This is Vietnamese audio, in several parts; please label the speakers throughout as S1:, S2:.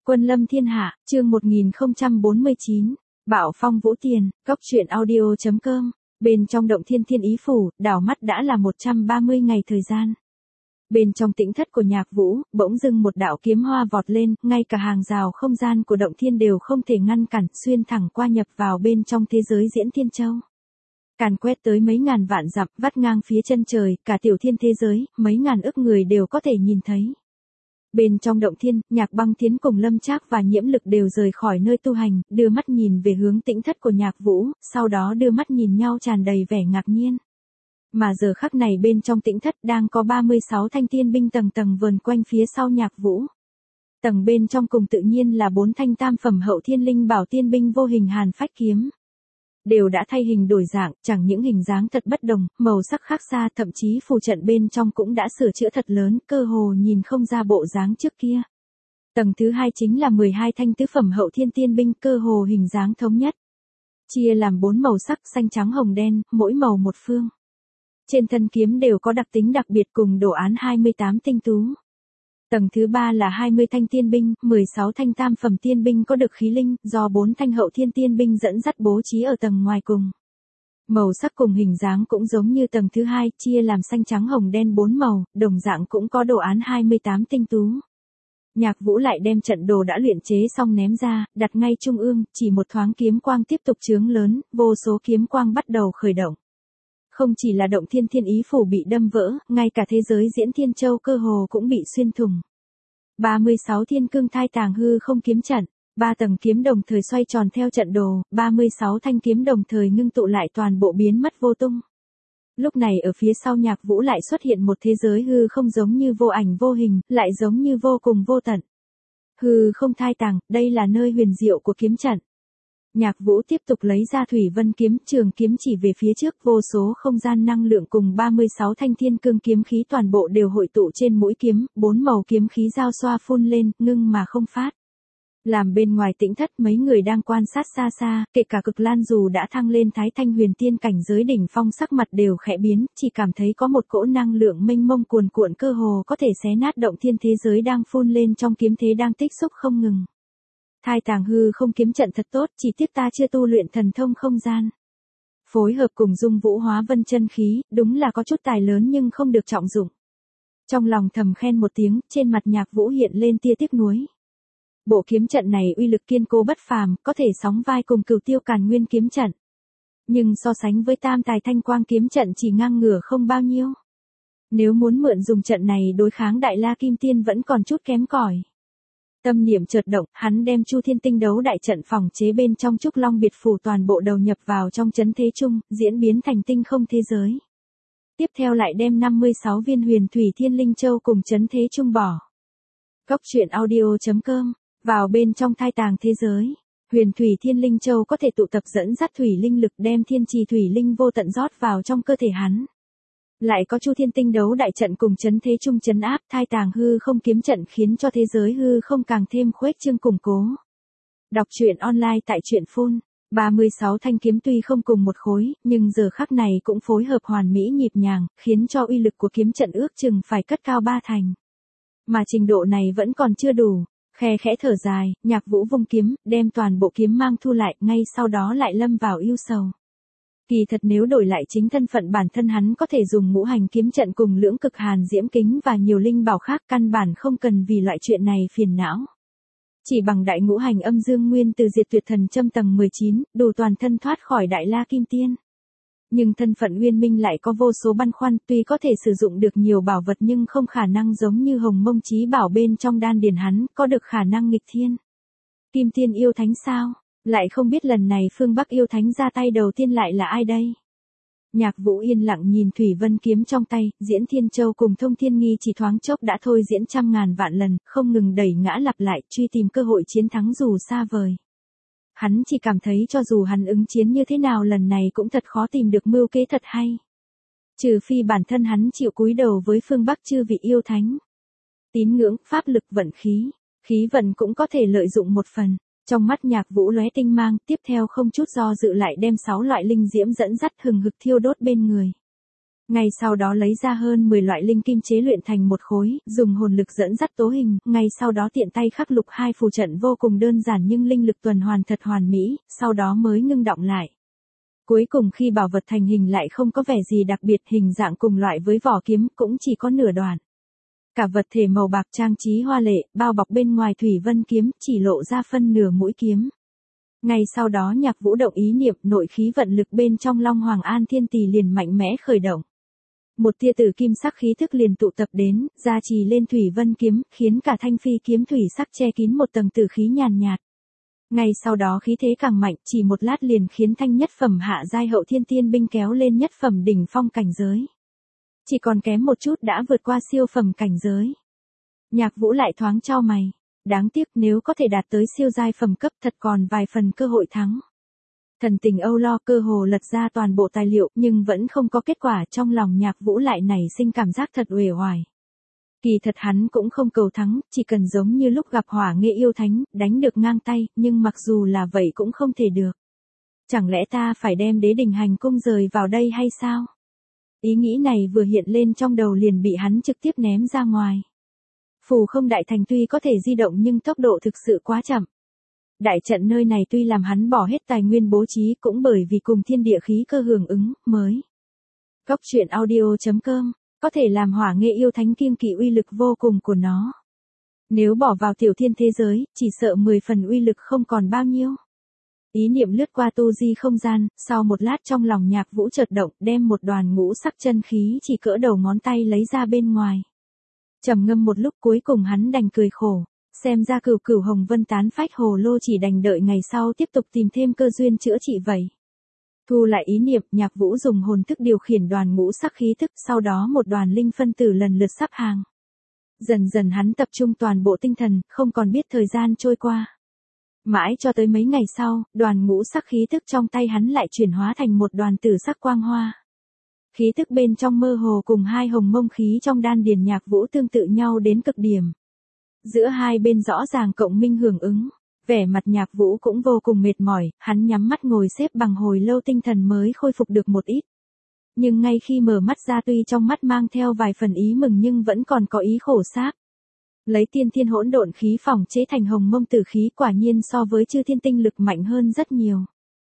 S1: Quân lâm thiên hạ, chương 1049, Bạo phong vũ tiền, Cốc truyện audio.com, bên trong động thiên thiên ý phủ, đảo mắt đã là 130 ngày thời gian. Bên trong tĩnh thất của Nhạc Vũ, bỗng dưng một đạo kiếm hoa vọt lên, ngay cả hàng rào không gian của động thiên đều không thể ngăn cản, xuyên thẳng qua nhập vào bên trong thế giới diễn thiên châu. Càn quét tới mấy ngàn vạn dặm, vắt ngang phía chân trời, cả tiểu thiên thế giới, mấy ngàn ức người đều có thể nhìn thấy. Bên trong động thiên, Nhạc Băng Thiến cùng Lâm Trác và Nhiễm Lực đều rời khỏi nơi tu hành, đưa mắt nhìn về hướng tĩnh thất của Nhạc Vũ, sau đó đưa mắt nhìn nhau tràn đầy vẻ ngạc nhiên. Mà giờ khắc này bên trong tĩnh thất đang có 36 thanh tiên binh tầng tầng vờn quanh phía sau Nhạc Vũ. Tầng bên trong cùng tự nhiên là 4 thanh tam phẩm hậu thiên linh bảo tiên binh vô hình hàn phách kiếm. Đều đã thay hình đổi dạng, chẳng những hình dáng thật bất đồng, màu sắc khác xa, thậm chí phù trận bên trong cũng đã sửa chữa thật lớn, cơ hồ nhìn không ra bộ dáng trước kia. Tầng thứ 2 chính là 12 thanh tứ phẩm hậu thiên tiên binh, cơ hồ hình dáng thống nhất. Chia làm 4 màu sắc xanh trắng hồng đen, mỗi màu một phương. Trên thân kiếm đều có đặc tính đặc biệt cùng đồ án 28 tinh tú. Tầng thứ 3 là 20 thanh tiên binh, 16 thanh tam phẩm tiên binh có được khí linh, do 4 thanh hậu thiên tiên binh dẫn dắt bố trí ở tầng ngoài cùng. Màu sắc cùng hình dáng cũng giống như tầng thứ 2, chia làm xanh trắng hồng đen 4 màu, đồng dạng cũng có đồ án 28 tinh tú. Nhạc Vũ lại đem trận đồ đã luyện chế xong ném ra, đặt ngay trung ương, chỉ một thoáng kiếm quang tiếp tục chướng lớn, vô số kiếm quang bắt đầu khởi động. Không chỉ là động thiên thiên ý phủ bị đâm vỡ, ngay cả thế giới diễn thiên châu cơ hồ cũng bị xuyên thủng. 36 thiên cương thai tàng hư không kiếm trận, 3 tầng kiếm đồng thời xoay tròn theo trận đồ, 36 thanh kiếm đồng thời ngưng tụ lại toàn bộ biến mất vô tung. Lúc này ở phía sau Nhạc Vũ lại xuất hiện một thế giới hư không giống như vô ảnh vô hình, lại giống như vô cùng vô tận. Hư không thai tàng, đây là nơi huyền diệu của kiếm trận. Nhạc Vũ tiếp tục lấy ra Thủy Vân kiếm, trường kiếm chỉ về phía trước, vô số không gian năng lượng cùng 36 thanh thiên cương kiếm khí toàn bộ đều hội tụ trên mũi kiếm, 4 màu kiếm khí giao xoa phun lên, ngưng mà không phát. Làm bên ngoài tĩnh thất mấy người đang quan sát xa xa, kể cả Cực Lan dù đã thăng lên Thái Thanh huyền tiên cảnh giới đỉnh phong sắc mặt đều khẽ biến, chỉ cảm thấy có một cỗ năng lượng mênh mông cuồn cuộn cơ hồ có thể xé nát động thiên thế giới đang phun lên trong kiếm thế đang tích xúc không ngừng. Thai tàng hư không kiếm trận thật tốt, chỉ tiếc ta chưa tu luyện thần thông không gian. Phối hợp cùng dung vũ hóa vân chân khí, đúng là có chút tài lớn nhưng không được trọng dụng. Trong lòng thầm khen một tiếng, trên mặt Nhạc Vũ hiện lên tia tiếc nuối. Bộ kiếm trận này uy lực kiên cố bất phàm, có thể sóng vai cùng Cửu Tiêu Càn Nguyên kiếm trận. Nhưng so sánh với Tam Tài Thanh Quang kiếm trận chỉ ngang ngửa không bao nhiêu. Nếu muốn mượn dùng trận này đối kháng Đại La Kim Tiên vẫn còn chút kém cỏi. Tâm niệm chợt động, hắn đem Chu Thiên Tinh đấu đại trận phòng chế bên trong Trúc Long biệt phủ toàn bộ đầu nhập vào trong chấn thế chung, diễn biến thành tinh không thế giới. Tiếp theo lại đem 56 viên huyền thủy thiên linh châu cùng chấn thế chung bỏ. Cốc truyện audio.com, vào bên trong thai tàng thế giới. Huyền thủy thiên linh châu có thể tụ tập dẫn dắt thủy linh lực đem thiên trì thủy linh vô tận rót vào trong cơ thể hắn. Lại có Chu Thiên Tinh đấu đại trận cùng chấn thế chung chấn áp, thai tàng hư không kiếm trận khiến cho thế giới hư không càng thêm khuếch trương củng cố. Đọc truyện online tại truyện phun, 36 thanh kiếm tuy không cùng một khối, nhưng giờ khắc này cũng phối hợp hoàn mỹ nhịp nhàng, khiến cho uy lực của kiếm trận ước chừng phải cất cao 3 thành. Mà trình độ này vẫn còn chưa đủ, khe khẽ thở dài, Nhạc Vũ vung kiếm, đem toàn bộ kiếm mang thu lại, ngay sau đó lại lâm vào ưu sầu. Kỳ thật nếu đổi lại chính thân phận bản thân hắn có thể dùng ngũ hành kiếm trận cùng lưỡng cực hàn diễm kính và nhiều linh bảo khác, căn bản không cần vì loại chuyện này phiền não. Chỉ bằng đại ngũ hành âm dương nguyên từ diệt tuyệt thần châm tầng 19, đủ toàn thân thoát khỏi Đại La Kim Tiên. Nhưng thân phận Uyên Minh lại có vô số băn khoăn, tuy có thể sử dụng được nhiều bảo vật nhưng không khả năng giống như Hồng Mông Chí Bảo bên trong đan điền hắn, có được khả năng nghịch thiên. Kim Tiên yêu thánh sao? Lại không biết lần này phương Bắc yêu thánh ra tay đầu tiên lại là ai đây? Nhạc Vũ yên lặng nhìn Thủy Vân kiếm trong tay, diễn thiên châu cùng thông thiên nghi chỉ thoáng chốc đã thôi diễn trăm ngàn vạn lần, không ngừng đẩy ngã lặp lại, truy tìm cơ hội chiến thắng dù xa vời. Hắn chỉ cảm thấy cho dù hắn ứng chiến như thế nào lần này cũng thật khó tìm được mưu kế thật hay. Trừ phi bản thân hắn chịu cúi đầu với phương Bắc chư vị yêu thánh. Tín ngưỡng, pháp lực vận khí vận cũng có thể lợi dụng một phần. Trong mắt Nhạc Vũ lóe tinh mang, tiếp theo không chút do dự lại đem 6 loại linh diễm dẫn dắt hừng hực thiêu đốt bên người. Ngay sau đó lấy ra hơn 10 loại linh kim chế luyện thành một khối, dùng hồn lực dẫn dắt tố hình, ngay sau đó tiện tay khắc lục 2 phù trận vô cùng đơn giản nhưng linh lực tuần hoàn thật hoàn mỹ, sau đó mới ngưng đọng lại. Cuối cùng khi bảo vật thành hình lại không có vẻ gì đặc biệt, hình dạng cùng loại với vỏ kiếm, cũng chỉ có nửa đoạn. Cả vật thể màu bạc trang trí hoa lệ, bao bọc bên ngoài thủy vân kiếm, chỉ lộ ra phân nửa mũi kiếm. Ngay sau đó Nhạc Vũ động ý niệm, nội khí vận lực bên trong Long Hoàng An Thiên Tỳ liền mạnh mẽ khởi động. Một tia tử kim sắc khí thức liền tụ tập đến, gia trì lên thủy vân kiếm, khiến cả thanh phi kiếm thủy sắc che kín một tầng tử khí nhàn nhạt. Ngay sau đó khí thế càng mạnh, chỉ một lát liền khiến thanh nhất phẩm hạ giai hậu thiên tiên binh kéo lên nhất phẩm đỉnh phong cảnh giới. Chỉ còn kém một chút đã vượt qua siêu phẩm cảnh giới. Nhạc Vũ lại thoáng chau mày. Đáng tiếc nếu có thể đạt tới siêu giai phẩm cấp thật còn vài phần cơ hội thắng. Thần tình âu lo cơ hồ lật ra toàn bộ tài liệu nhưng vẫn không có kết quả, trong lòng Nhạc Vũ lại nảy sinh cảm giác thật uể oải. Kỳ thật hắn cũng không cầu thắng, chỉ cần giống như lúc gặp Hỏa Nghệ yêu thánh, đánh được ngang tay, nhưng mặc dù là vậy cũng không thể được. Chẳng lẽ ta phải đem Đế Đình Hành Cung rời vào đây hay sao? Ý nghĩ này vừa hiện lên trong đầu liền bị hắn trực tiếp ném ra ngoài. Phù Không Đại Thành tuy có thể di động nhưng tốc độ thực sự quá chậm. Đại trận nơi này tuy làm hắn bỏ hết tài nguyên bố trí cũng bởi vì cùng thiên địa khí cơ hưởng ứng, mới. Góc truyện audio.com, có thể làm Hỏa Nghệ yêu thánh kiêng kỵ uy lực vô cùng của nó. Nếu bỏ vào tiểu thiên thế giới, chỉ sợ 10 phần uy lực không còn bao nhiêu. Ý niệm lướt qua tu di không gian, sau một lát trong lòng Nhạc Vũ chợt động, đem một đoàn ngũ sắc chân khí chỉ cỡ đầu ngón tay lấy ra bên ngoài. Trầm ngâm một lúc cuối cùng hắn đành cười khổ, xem ra Cửu Cửu Hồng Vân tán phách hồ lô chỉ đành đợi ngày sau tiếp tục tìm thêm cơ duyên chữa trị vậy. Thu lại ý niệm, Nhạc Vũ dùng hồn thức điều khiển đoàn ngũ sắc khí thức, sau đó một đoàn linh phân tử lần lượt sắp hàng. Dần dần hắn tập trung toàn bộ tinh thần, không còn biết thời gian trôi qua. Mãi cho tới mấy ngày sau, đoàn ngũ sắc khí thức trong tay hắn lại chuyển hóa thành một đoàn tử sắc quang hoa. Khí thức bên trong mơ hồ cùng 2 hồng mông khí trong đan điền Nhạc Vũ tương tự nhau đến cực điểm. Giữa hai bên rõ ràng cộng minh hưởng ứng, vẻ mặt Nhạc Vũ cũng vô cùng mệt mỏi, hắn nhắm mắt ngồi xếp bằng hồi lâu tinh thần mới khôi phục được một ít. Nhưng ngay khi mở mắt ra tuy trong mắt mang theo vài phần ý mừng nhưng vẫn còn có ý khổ xác. Lấy tiên thiên hỗn độn khí phỏng chế thành hồng mông tử khí quả nhiên so với chư thiên tinh lực mạnh hơn rất nhiều.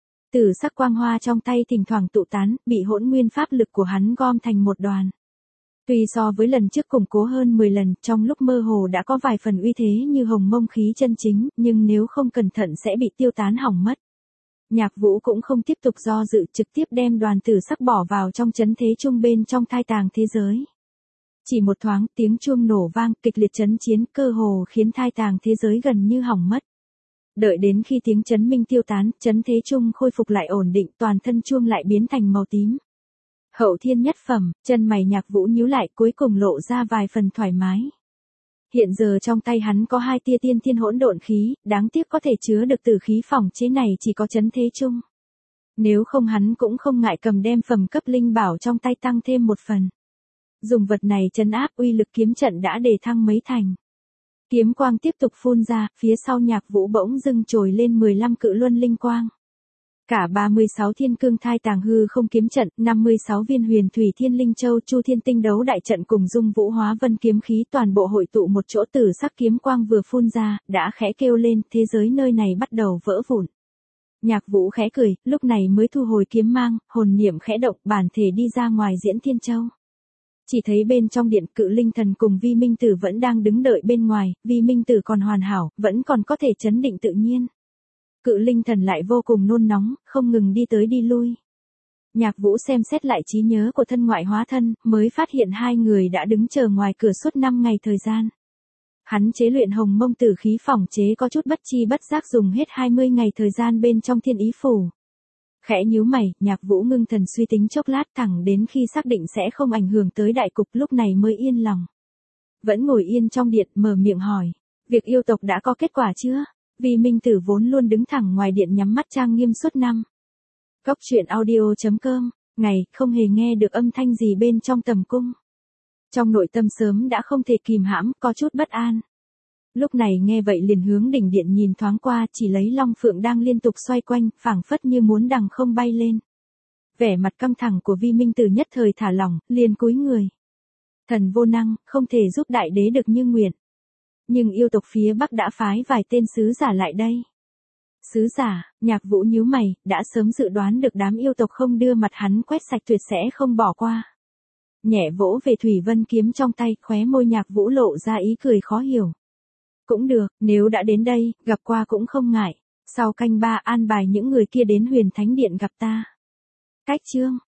S1: Tử sắc quang hoa trong tay thỉnh thoảng tụ tán, bị hỗn nguyên pháp lực của hắn gom thành một đoàn. Tuy so với lần trước củng cố hơn 10 lần, trong lúc mơ hồ đã có vài phần uy thế như hồng mông khí chân chính, nhưng nếu không cẩn thận sẽ bị tiêu tán hỏng mất. Nhạc Vũ cũng không tiếp tục do dự, trực tiếp đem đoàn tử sắc bỏ vào trong chấn thế trung bên trong thai tàng thế giới. Chỉ một thoáng, tiếng chuông nổ vang, kịch liệt chấn chiến, cơ hồ khiến thai tàng thế giới gần như hỏng mất. Đợi đến khi tiếng chấn minh tiêu tán, chấn thế trung khôi phục lại ổn định, toàn thân chuông lại biến thành màu tím. Hậu thiên nhất phẩm, chân mày Nhạc Vũ nhíu lại, cuối cùng lộ ra vài phần thoải mái. Hiện giờ trong tay hắn có 2 tia tiên thiên hỗn độn khí, đáng tiếc có thể chứa được tử khí phỏng chế này chỉ có chấn thế trung. Nếu không hắn cũng không ngại cầm đem phẩm cấp linh bảo trong tay tăng thêm một phần. Dùng vật này trấn áp, uy lực kiếm trận đã đề thăng mấy thành. Kiếm quang tiếp tục phun ra, phía sau Nhạc Vũ bỗng dưng trồi lên 15 cự luân linh quang. Cả 36 thiên cương thai tàng hư không kiếm trận, 56 viên huyền thủy thiên linh châu chu thiên tinh đấu đại trận cùng dung vũ hóa vân kiếm khí toàn bộ hội tụ một chỗ, tử sắc kiếm quang vừa phun ra, đã khẽ kêu lên, thế giới nơi này bắt đầu vỡ vụn. Nhạc Vũ khẽ cười, lúc này mới thu hồi kiếm mang, hồn niệm khẽ động, bản thể đi ra ngoài Diễn Thiên Châu. Chỉ thấy bên trong điện Cự Linh Thần cùng Vi Minh Tử vẫn đang đứng đợi bên ngoài, Vi Minh Tử còn hoàn hảo, vẫn còn có thể chấn định tự nhiên. Cự Linh Thần lại vô cùng nôn nóng, không ngừng đi tới đi lui. Nhạc Vũ xem xét lại trí nhớ của thân ngoại hóa thân, mới phát hiện 2 người đã đứng chờ ngoài cửa suốt 5 ngày thời gian. Hắn chế luyện hồng mông tử khí phỏng chế có chút bất chi bất giác dùng hết 20 ngày thời gian bên trong thiên ý phủ. Khẽ nhíu mày, Nhạc Vũ ngưng thần suy tính chốc lát, thẳng đến khi xác định sẽ không ảnh hưởng tới đại cục lúc này mới yên lòng. Vẫn ngồi yên trong điện, mở miệng hỏi, việc yêu tộc đã có kết quả chưa? Vì Minh Tử vốn luôn đứng thẳng ngoài điện nhắm mắt trang nghiêm suốt năm. Góc truyện audio.com, ngày, không hề nghe được âm thanh gì bên trong tầm cung. Trong nội tâm sớm đã không thể kìm hãm, có chút bất an. Lúc này nghe vậy liền hướng đỉnh điện nhìn thoáng qua, chỉ lấy long phượng đang liên tục xoay quanh, phảng phất như muốn đằng không bay lên. Vẻ mặt căng thẳng của Vi Minh Tử nhất thời thả lỏng, liền cúi người. Thần vô năng, không thể giúp đại đế được như nguyện. Nhưng yêu tộc phía Bắc đã phái vài tên sứ giả lại đây. Sứ giả, Nhạc Vũ nhíu mày, đã sớm dự đoán được đám yêu tộc không đưa mặt hắn quét sạch tuyệt sẽ không bỏ qua. Nhẹ vỗ về Thủy Vân kiếm trong tay, khóe môi Nhạc Vũ lộ ra ý cười khó hiểu. Cũng được, nếu đã đến đây, gặp qua cũng không ngại. Sau canh 3 an bài những người kia đến Huyền Thánh Điện gặp ta. Cách chương